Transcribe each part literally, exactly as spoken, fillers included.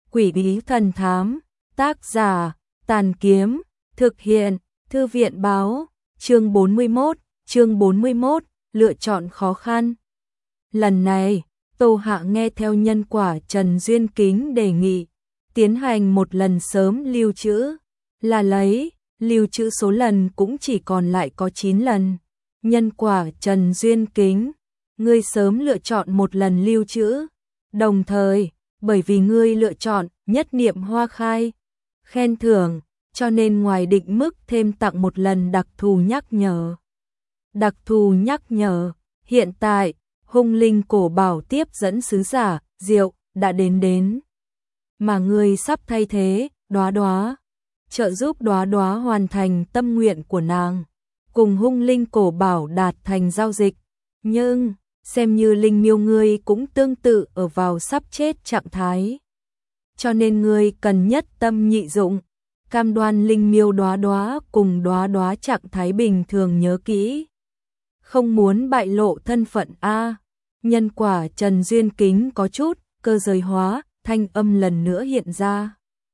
Quỷ bí thần thám, tác giả, Tàn Kiếm, thực hiện, Thư viện báo, chương bốn mươi mốt, chương bốn mươi mốt, lựa chọn khó khăn. Lần này, Tô Hạ nghe theo nhân quả Trần Duyên Kính đề nghị, tiến hành một lần sớm lưu trữ, là lấy, lưu trữ số lần cũng chỉ còn lại có chín lần. Nhân quả Trần Duyên Kính, ngươi sớm lựa chọn một lần lưu trữ, đồng thời, bởi vì ngươi lựa chọn nhất niệm hoa khai, khen thưởng, cho nên ngoài định mức thêm tặng một lần đặc thù nhắc nhở. Đặc thù nhắc nhở, hiện tại, hung linh cổ bảo tiếp dẫn sứ giả, Diệu, đã đến đến. Mà ngươi sắp thay thế, Đóa Đóa, trợ giúp Đóa Đóa hoàn thành tâm nguyện của nàng, cùng hung linh cổ bảo đạt thành giao dịch. Nhưng, xem như linh miêu ngươi cũng tương tự ở vào sắp chết trạng thái. Cho nên ngươi cần nhất tâm nhị dụng, cam đoan linh miêu Đóa Đóa cùng Đóa Đóa trạng thái bình thường nhớ kỹ. Không muốn bại lộ thân phận a. Nhân quả Trần Duyên Kính có chút cơ giới hóa, thanh âm lần nữa hiện ra.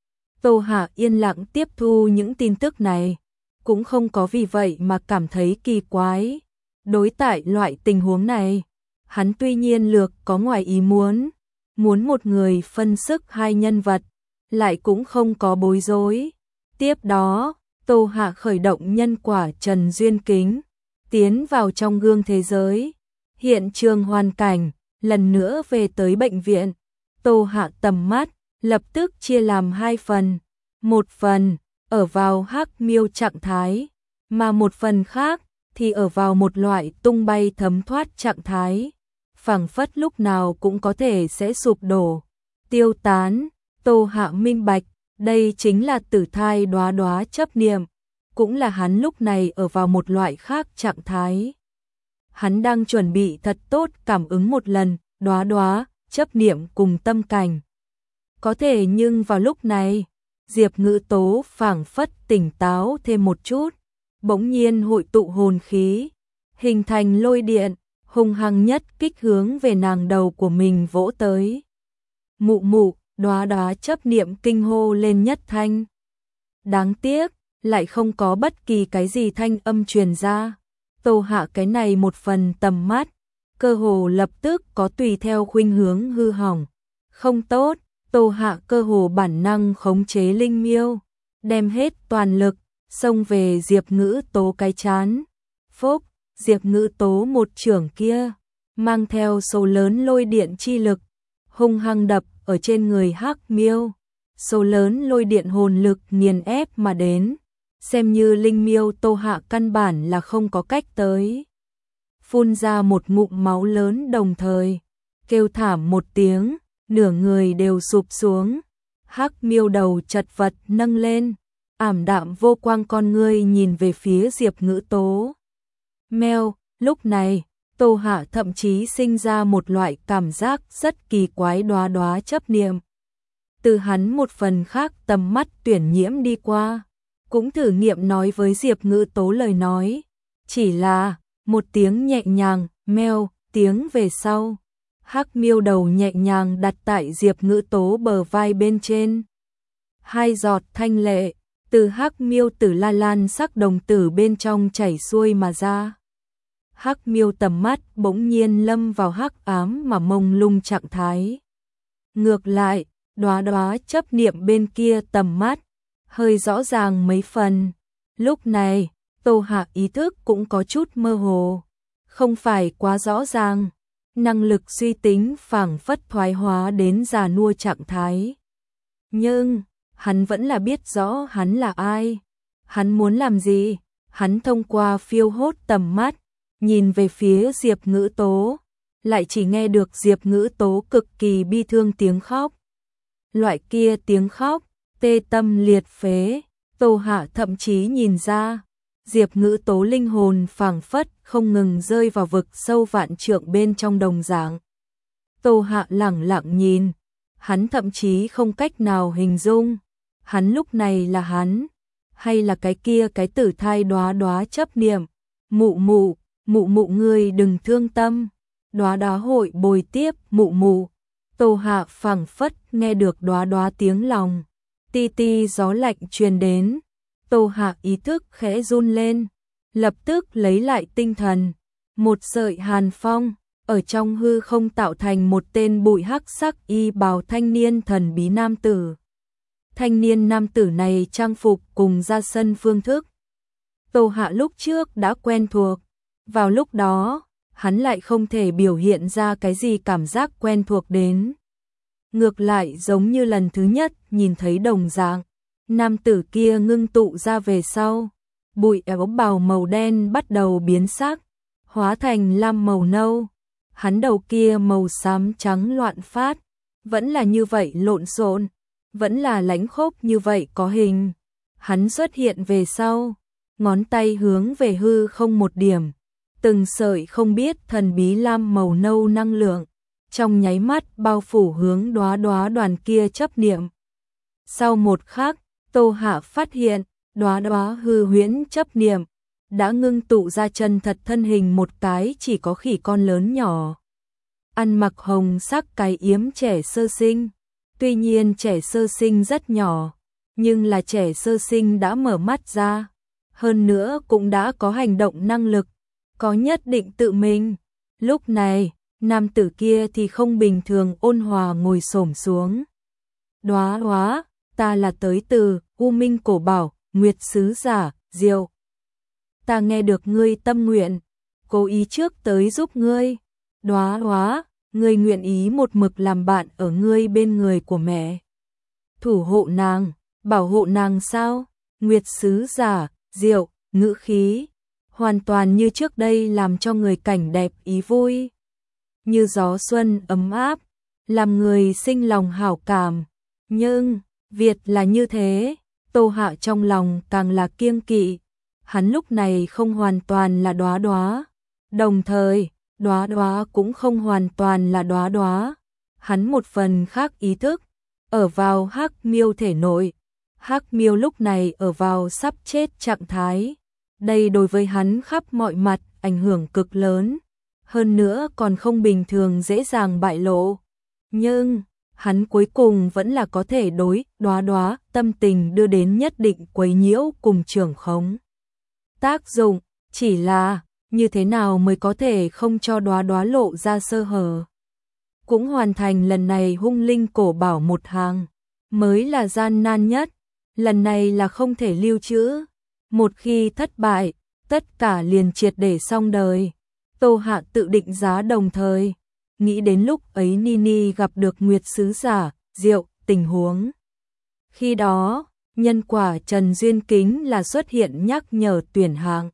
Tô Hạ yên lặng tiếp thu những tin tức này, cũng không có vì vậy mà cảm thấy kỳ quái. Đối tại loại tình huống này, hắn tuy nhiên lược có ngoài ý muốn, muốn một người phân sức hai nhân vật, lại cũng không có bối rối. Tiếp đó, Tô Hạ khởi động nhân quả Trần Duyên Kính, tiến vào trong gương thế giới. Hiện trường hoàn cảnh, lần nữa về tới bệnh viện. Tô Hạ tầm mắt, lập tức chia làm hai phần. Một phần, ở vào hắc miêu trạng thái, mà một phần khác, thì ở vào một loại tung bay thấm thoát trạng thái. Phảng phất lúc nào cũng có thể sẽ sụp đổ, tiêu tán. Tô Hạ minh bạch, đây chính là tử thai Đóa Đóa chấp niệm, cũng là hắn lúc này ở vào một loại khác trạng thái. Hắn đang chuẩn bị thật tốt cảm ứng một lần, Đóa Đóa, chấp niệm cùng tâm cảnh. Có thể nhưng vào lúc này, Diệp Ngữ Tố phảng phất tỉnh táo thêm một chút, bỗng nhiên hội tụ hồn khí, hình thành lôi điện, hung hăng nhất kích hướng về nàng đầu của mình vỗ tới. Mụ mụ, Đóa Đóa chấp niệm kinh hô lên nhất thanh. Đáng tiếc, lại không có bất kỳ cái gì thanh âm truyền ra. Tô Hạ cái này một phần tầm mắt, cơ hồ lập tức có tùy theo khuynh hướng hư hỏng. Không tốt, Tô Hạ cơ hồ bản năng khống chế linh miêu, đem hết toàn lực, xông về Diệp Ngữ Tố cái chán. Phốc, Diệp Ngữ Tố một chưởng kia, mang theo số lớn lôi điện chi lực, hung hăng đập ở trên người hắc miêu. Số lớn lôi điện hồn lực nghiền ép mà đến, xem như linh miêu Tô Hạ căn bản là không có cách tới. Phun ra một ngụm máu lớn đồng thời, kêu thảm một tiếng, nửa người đều sụp xuống. Hắc miêu đầu chật vật nâng lên, ảm đạm vô quang con ngươi nhìn về phía Diệp Ngữ Tố. Mèo, lúc này, Tô Hạ thậm chí sinh ra một loại cảm giác rất kỳ quái. Đóa Đóa chấp niệm từ hắn một phần khác tầm mắt tuyển nhiễm đi qua, cũng thử nghiệm nói với Diệp Ngữ Tố lời nói, chỉ là một tiếng nhẹ nhàng, meo, tiếng về sau. Hắc miêu đầu nhẹ nhàng đặt tại Diệp Ngữ Tố bờ vai bên trên. Hai giọt thanh lệ, từ hắc miêu tử la lan sắc đồng tử bên trong chảy xuôi mà ra. Hắc miêu tầm mắt bỗng nhiên lâm vào hắc ám mà mông lung trạng thái. Ngược lại, Đóa Đóa chấp niệm bên kia tầm mắt hơi rõ ràng mấy phần. Lúc này, Tô Hạ ý thức cũng có chút mơ hồ, không phải quá rõ ràng. Năng lực suy tính phảng phất thoái hóa đến già nua trạng thái. Nhưng, hắn vẫn là biết rõ hắn là ai, hắn muốn làm gì. Hắn thông qua phiêu hốt tầm mắt, nhìn về phía Diệp Ngữ Tố, lại chỉ nghe được Diệp Ngữ Tố cực kỳ bi thương tiếng khóc. Loại kia tiếng khóc, tê tâm liệt phế. Tô Hạ thậm chí nhìn ra, Diệp Ngữ Tố linh hồn phảng phất không ngừng rơi vào vực sâu vạn trượng bên trong đồng dạng. Tô Hạ lẳng lặng nhìn, hắn thậm chí không cách nào hình dung, hắn lúc này là hắn, hay là cái kia cái tử thai Đóa Đóa chấp niệm. Mụ mụ, mụ mụ ngươi đừng thương tâm, Đóa Đóa hội bồi tiếp mụ mụ. Tô Hạ phảng phất nghe được đóa đóa tiếng lòng, ti ti gió lạnh truyền đến. Tô Hạ ý thức khẽ run lên, lập tức lấy lại tinh thần. Một sợi hàn phong ở trong hư không tạo thành một tên bụi hắc sắc y bào thanh niên thần bí nam tử. Thanh niên nam tử này trang phục cùng ra sân phương thức Tô Hạ lúc trước đã quen thuộc, vào lúc đó, hắn lại không thể biểu hiện ra cái gì cảm giác quen thuộc đến. Ngược lại giống như lần thứ nhất nhìn thấy đồng dạng, nam tử kia ngưng tụ ra về sau, bụi áo bào màu đen bắt đầu biến sắc, hóa thành lam màu nâu, hắn đầu kia màu xám trắng loạn phát, vẫn là như vậy lộn xộn, vẫn là lãnh khốc như vậy có hình. Hắn xuất hiện về sau, ngón tay hướng về hư không một điểm, từng sợi không biết thần bí lam màu nâu năng lượng, trong nháy mắt bao phủ hướng đóa đóa đoàn kia chấp niệm. Sau một khắc, Tô Hạ phát hiện, đóa đóa hư huyễn chấp niệm đã ngưng tụ ra chân thật thân hình một cái chỉ có khỉ con lớn nhỏ. Ăn mặc hồng sắc cái yếm trẻ sơ sinh, tuy nhiên trẻ sơ sinh rất nhỏ, nhưng là trẻ sơ sinh đã mở mắt ra, hơn nữa cũng đã có hành động năng lực, có nhất định tự mình. Lúc này, nam tử kia thì không bình thường ôn hòa ngồi xổm xuống. Đóa đóa, ta là tới từ U Minh Cổ Bảo, Nguyệt Sứ Giả, Diệu. Ta nghe được ngươi tâm nguyện, cố ý trước tới giúp ngươi. Đóa đóa, ngươi nguyện ý một mực làm bạn ở ngươi bên người của mẹ. Thủ hộ nàng, bảo hộ nàng sao? Nguyệt Sứ Giả, Diệu, ngữ khí hoàn toàn như trước đây làm cho người cảnh đẹp ý vui. Như gió xuân ấm áp, làm người sinh lòng hảo cảm. Nhưng, Việt là như thế, Tô Hạ trong lòng càng là kiêng kỵ. Hắn lúc này không hoàn toàn là đóa đóa, đồng thời, đóa đóa cũng không hoàn toàn là đóa đóa. Hắn một phần khác ý thức, ở vào Hắc Miêu thể nội. Hắc Miêu lúc này ở vào sắp chết trạng thái. Đây đối với hắn khắp mọi mặt ảnh hưởng cực lớn, hơn nữa còn không bình thường dễ dàng bại lộ. Nhưng, hắn cuối cùng vẫn là có thể đối đóa đóa tâm tình đưa đến nhất định quấy nhiễu cùng trưởng khống. Tác dụng, chỉ là, như thế nào mới có thể không cho đóa đóa lộ ra sơ hở. Cũng hoàn thành lần này hung linh cổ bảo một hàng, mới là gian nan nhất, lần này là không thể lưu trữ. Một khi thất bại, tất cả liền triệt để xong đời. Tô Hạ tự định giá đồng thời, nghĩ đến lúc ấy Nini gặp được Nguyệt Sứ Giả, Diệu, tình huống. Khi đó, nhân quả Trần Duyên Kính là xuất hiện nhắc nhở tuyển hạng.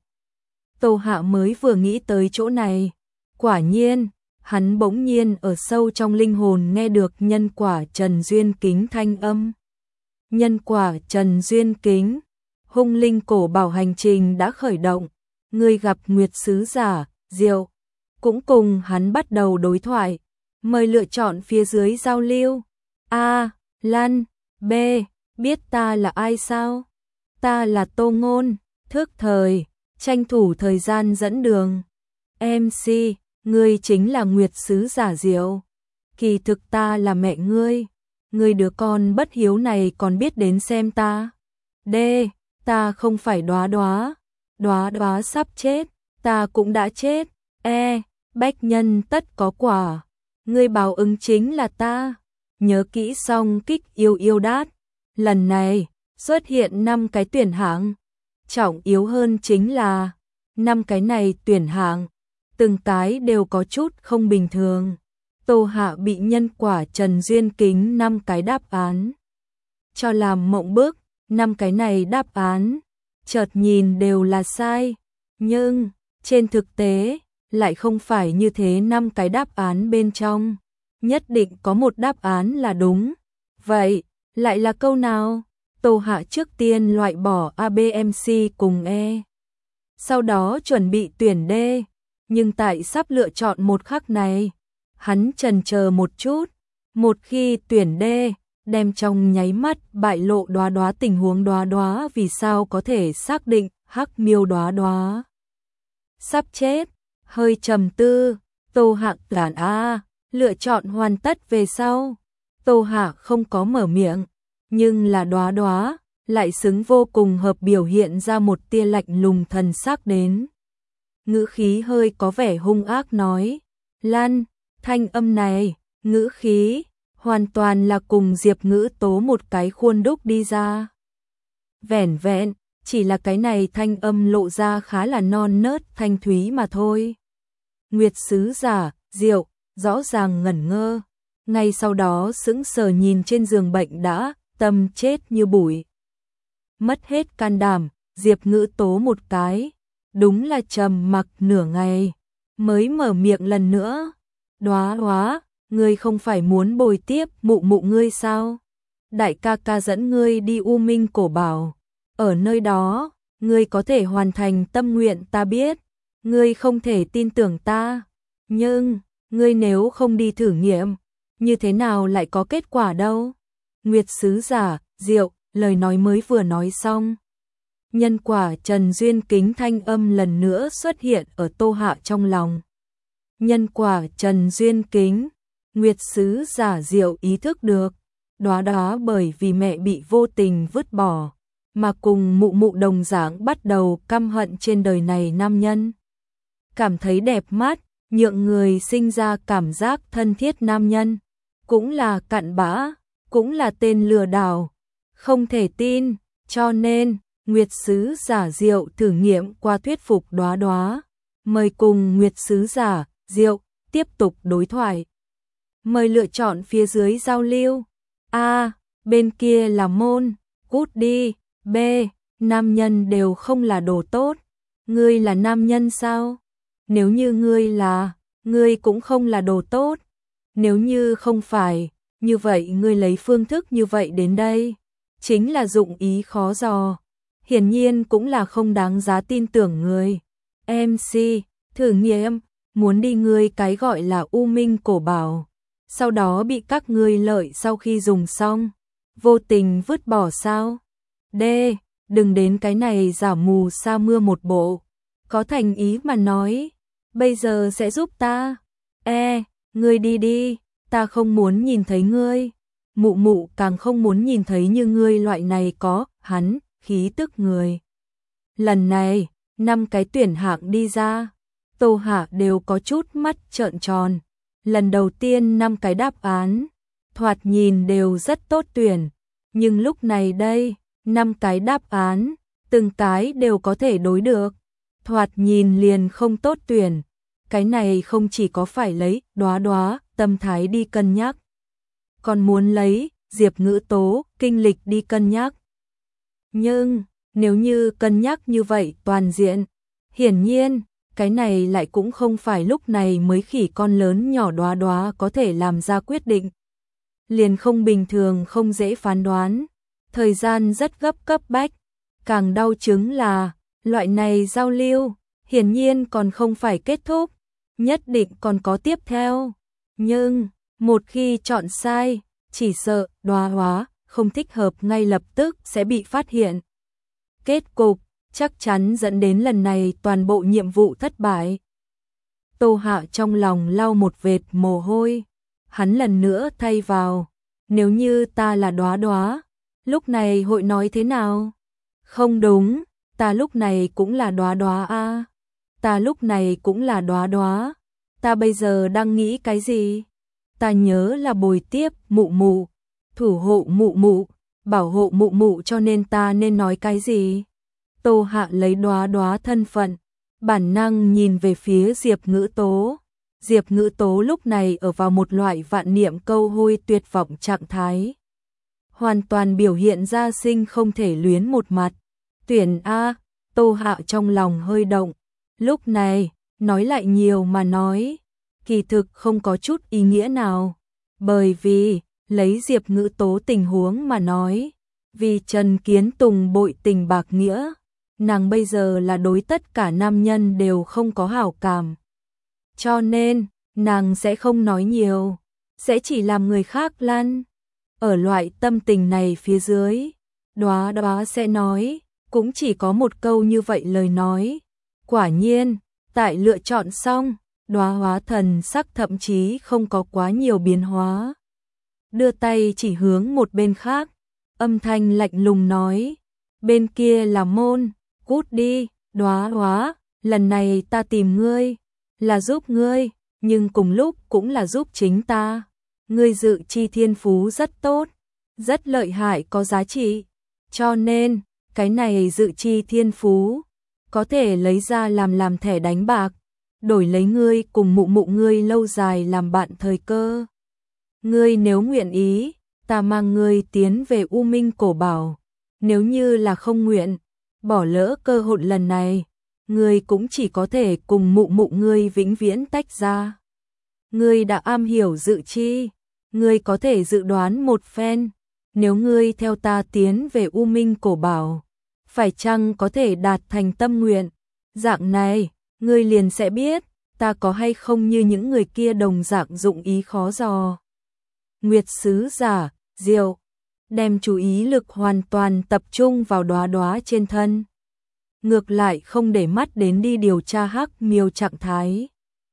Tô Hạ mới vừa nghĩ tới chỗ này, quả nhiên, hắn bỗng nhiên ở sâu trong linh hồn nghe được nhân quả Trần Duyên Kính thanh âm. Nhân quả Trần Duyên Kính, hung linh cổ bảo hành trình đã khởi động, người gặp Nguyệt Sứ Giả, Diệu, cũng cùng hắn bắt đầu đối thoại, mời lựa chọn phía dưới giao lưu. A. Lan, B. Biết ta là ai sao? Ta là Tô Ngôn, thức thời, tranh thủ thời gian dẫn đường. em xê, ngươi chính là Nguyệt Sứ Giả Diệu. Kỳ thực ta là mẹ ngươi, ngươi đứa con bất hiếu này còn biết đến xem ta. D. Ta không phải đóa đóa, đóa đóa sắp chết, ta cũng đã chết. E. Bách nhân tất có quả, ngươi báo ứng chính là ta. Nhớ kỹ xong kích yêu yêu đát. Lần này, xuất hiện năm cái tuyển hạng. Trọng yếu hơn chính là, năm cái này tuyển hạng, từng cái đều có chút không bình thường. Tô Hạ bị nhân quả Trần Duyên Kính năm cái đáp án cho làm mộng bức, năm cái này đáp án, chợt nhìn đều là sai, nhưng, trên thực tế, lại không phải như thế. Năm cái đáp án bên trong, nhất định có một đáp án là đúng. Vậy, lại là câu nào? Tô Hạ trước tiên loại bỏ A B M C cùng E, sau đó chuẩn bị tuyển D, nhưng tại sắp lựa chọn một khắc này, hắn chần chờ một chút, một khi tuyển D, đem trong nháy mắt bại lộ đóa đóa tình huống. Đóa đóa vì sao có thể xác định Hắc Miêu đóa đóa sắp chết, hơi trầm tư. Tô Hạ đàn a, Lựa chọn hoàn tất về sau, Tô Hạ không có mở miệng, nhưng là Đóa Đóa lại xứng vô cùng hợp biểu hiện ra một tia lạnh lùng thần sắc đến. Ngữ khí hơi có vẻ hung ác nói, Lan, thanh âm này, ngữ khí, hoàn toàn là cùng Diệp Ngữ Tố một cái khuôn đúc đi ra. Vẻn vẹn, chỉ là cái này thanh âm lộ ra khá là non nớt thanh thúy mà thôi. Nguyệt sứ giả, Diệu, rõ ràng ngẩn ngơ, ngay sau đó sững sờ nhìn trên giường bệnh đã, tâm chết như bụi. Mất hết can đảm, Diệp Ngữ Tố một cái, đúng là trầm mặc nửa ngày, mới mở miệng lần nữa. Đóa Đóa, ngươi không phải muốn bồi tiếp mụ mụ ngươi sao? Đại ca ca dẫn ngươi đi U Minh Cổ Bảo, ở nơi đó, ngươi có thể hoàn thành tâm nguyện ta biết, ngươi không thể tin tưởng ta, nhưng, ngươi nếu không đi thử nghiệm, như thế nào lại có kết quả đâu? Nguyệt sứ giả, Diệu, lời nói mới vừa nói xong. Nhân quả Trần Duyên Kính thanh âm lần nữa xuất hiện ở Tô Hạ trong lòng. Nhân quả Trần Duyên Kính, Nguyệt sứ giả Diệu ý thức được, Đóa Đóa bởi vì mẹ bị vô tình vứt bỏ, mà cùng mụ mụ đồng dạng bắt đầu căm hận trên đời này nam nhân. Cảm thấy đẹp mắt, nhượng người sinh ra cảm giác thân thiết nam nhân, cũng là cặn bã, cũng là tên lừa đảo, không thể tin, cho nên, Nguyệt sứ giả Diệu thử nghiệm qua thuyết phục Đóa Đóa, mời cùng Nguyệt sứ giả Diệu tiếp tục đối thoại. Mời lựa chọn phía dưới giao lưu. A. Bên kia là môn, cút đi. B. Nam nhân đều không là đồ tốt. Ngươi là nam nhân sao? Nếu như ngươi là, ngươi cũng không là đồ tốt. Nếu như không phải, như vậy ngươi lấy phương thức như vậy đến đây, chính là dụng ý khó dò. Hiển nhiên cũng là không đáng giá tin tưởng người. em xê, thử nghiệm, muốn đi ngươi cái gọi là U Minh Cổ Bảo, sau đó bị các ngươi lợi sau khi dùng xong, vô tình vứt bỏ sao? D. Đừng đến cái này giả mù sa mưa một bộ, có thành ý mà nói, bây giờ sẽ giúp ta. E. Ngươi đi đi, ta không muốn nhìn thấy ngươi. Mụ mụ càng không muốn nhìn thấy như ngươi loại này có, hắn, khí tức người. Lần này, năm cái tuyển hạng đi ra, Tô Hạ đều có chút mắt trợn tròn. Lần đầu tiên năm cái đáp án, thoạt nhìn đều rất tốt tuyển, nhưng lúc này đây, năm cái đáp án, từng cái đều có thể đối được, thoạt nhìn liền không tốt tuyển. Cái này không chỉ có phải lấy Đóa Đóa tâm thái đi cân nhắc, còn muốn lấy Diệp Ngữ Tố kinh lịch đi cân nhắc. Nhưng, nếu như cân nhắc như vậy toàn diện, hiển nhiên, cái này lại cũng không phải lúc này mới khỉ con lớn nhỏ Đóa Đóa có thể làm ra quyết định. Liền không bình thường không dễ phán đoán, thời gian rất gấp cấp bách, càng đau chứng là, loại này giao lưu, hiển nhiên còn không phải kết thúc, nhất định còn có tiếp theo. Nhưng, một khi chọn sai, chỉ sợ Đóa Đóa không thích hợp ngay lập tức sẽ bị phát hiện. Kết cục chắc chắn dẫn đến lần này toàn bộ nhiệm vụ thất bại. Tô Hạ trong lòng lau một vệt mồ hôi, hắn lần nữa thay vào, nếu như ta là Đóa Đóa, lúc này hội nói thế nào? Không đúng, ta lúc này cũng là Đóa Đóa a. Ta lúc này cũng là Đóa Đóa. Ta bây giờ đang nghĩ cái gì? Ta nhớ là bồi tiếp mụ mụ, thủ hộ mụ mụ, bảo hộ mụ mụ, cho nên ta nên nói cái gì? Tô Hạ lấy Đóa Đóa thân phận, bản năng nhìn về phía Diệp Ngữ Tố. Diệp Ngữ Tố lúc này ở vào một loại vạn niệm câu hôi tuyệt vọng trạng thái, hoàn toàn biểu hiện ra sinh không thể luyến một mặt. Tuyển A. Tô Hạ trong lòng hơi động, lúc này, nói lại nhiều mà nói, kỳ thực không có chút ý nghĩa nào, bởi vì, lấy Diệp Ngữ Tố tình huống mà nói, vì Trần Kiến Tùng bội tình bạc nghĩa, nàng bây giờ là đối tất cả nam nhân đều không có hảo cảm. Cho nên, nàng sẽ không nói nhiều, sẽ chỉ làm người khác lăn. Ở loại tâm tình này phía dưới, Đóa Đóa sẽ nói, cũng chỉ có một câu như vậy lời nói. Quả nhiên, tại lựa chọn xong, Đóa hóa thần sắc thậm chí không có quá nhiều biến hóa. Đưa tay chỉ hướng một bên khác, âm thanh lạnh lùng nói, bên kia là môn, cút đi, Đóa hóa, lần này ta tìm ngươi, là giúp ngươi, nhưng cùng lúc cũng là giúp chính ta. Ngươi dự chi thiên phú rất tốt, rất lợi hại có giá trị, cho nên, cái này dự chi thiên phú, có thể lấy ra làm làm thẻ đánh bạc, đổi lấy ngươi cùng mụ mụ ngươi lâu dài làm bạn thời cơ. Ngươi nếu nguyện ý, ta mang ngươi tiến về U Minh Cổ Bảo, nếu như là không nguyện, bỏ lỡ cơ hội lần này, ngươi cũng chỉ có thể cùng mụ mụ ngươi vĩnh viễn tách ra. Ngươi đã am hiểu dự chi, ngươi có thể dự đoán một phen, nếu ngươi theo ta tiến về U Minh Cổ Bảo, phải chăng có thể đạt thành tâm nguyện, dạng này, ngươi liền sẽ biết, ta có hay không như những người kia đồng dạng dụng ý khó dò. Nguyệt sứ giả, Diệu, đem chú ý lực hoàn toàn tập trung vào Đóa Đóa trên thân. Ngược lại không để mắt đến đi điều tra Hắc Miêu trạng thái.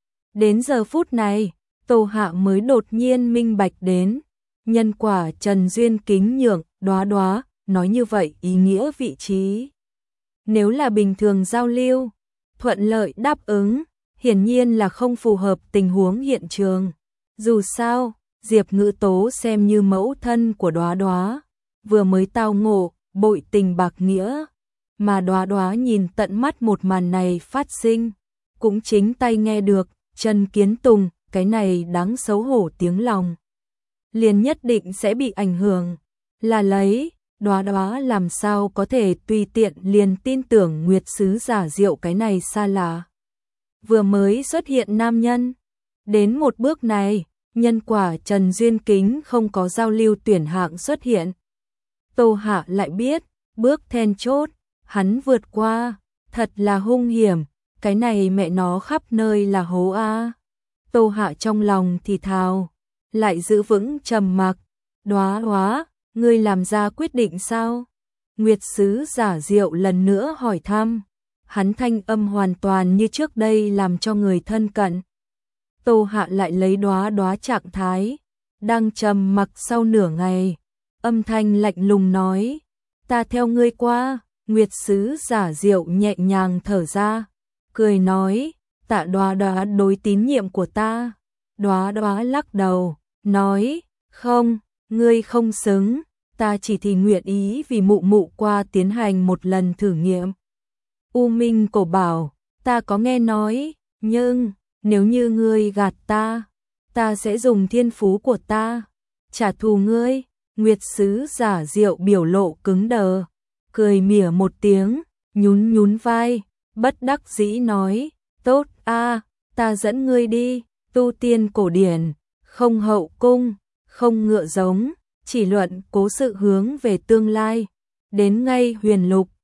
Đến giờ phút này, Tô Hạ mới đột nhiên minh bạch đến, nhân quả Trần Duyên kính nhượng, Đóa Đóa, nói như vậy ý nghĩa vị trí. Nếu là bình thường giao lưu, thuận lợi đáp ứng, hiển nhiên là không phù hợp tình huống hiện trường. Dù sao, Diệp Ngữ Tố xem như mẫu thân của Đóa Đóa, vừa mới tao ngộ, bội tình bạc nghĩa, mà Đóa Đóa nhìn tận mắt một màn này phát sinh, cũng chính tay nghe được, Trần Kiến Tùng, cái này đáng xấu hổ tiếng lòng. Liền nhất định sẽ bị ảnh hưởng, là lấy, Đóa Đóa làm sao có thể tùy tiện liền tin tưởng Nguyệt sứ giả Diệu cái này xa lạ. Vừa mới xuất hiện nam nhân, đến một bước này, nhân quả Trần Duyên Kính không có giao lưu tuyển hạng xuất hiện. Tô Hạ lại biết, bước then chốt, hắn vượt qua, thật là hung hiểm, cái này mẹ nó khắp nơi là hố a. Tô Hạ trong lòng thì thào, lại giữ vững trầm mặc, Đóa Đóa, ngươi làm ra quyết định sao? Nguyệt sứ giả Diệu lần nữa hỏi thăm, hắn thanh âm hoàn toàn như trước đây làm cho người thân cận. Tô Hạ lại lấy Đóa Đóa trạng thái, đang trầm mặc sau nửa ngày, âm thanh lạnh lùng nói, ta theo ngươi qua. Nguyệt sứ giả Diệu nhẹ nhàng thở ra, cười nói, tạ Đóa Đóa đối tín nhiệm của ta. Đóa Đóa lắc đầu, nói, không, ngươi không xứng, ta chỉ thì nguyện ý vì mụ mụ qua tiến hành một lần thử nghiệm. U Minh Cổ Bảo, ta có nghe nói, nhưng, nếu như ngươi gạt ta, ta sẽ dùng thiên phú của ta, trả thù ngươi. Nguyệt sứ giả Diệu biểu lộ cứng đờ, cười mỉa một tiếng, nhún nhún vai, bất đắc dĩ nói, tốt a, ta dẫn ngươi đi, tu tiên cổ điển, không hậu cung, không ngựa giống, chỉ luận cố sự hướng về tương lai, đến ngay huyền lục,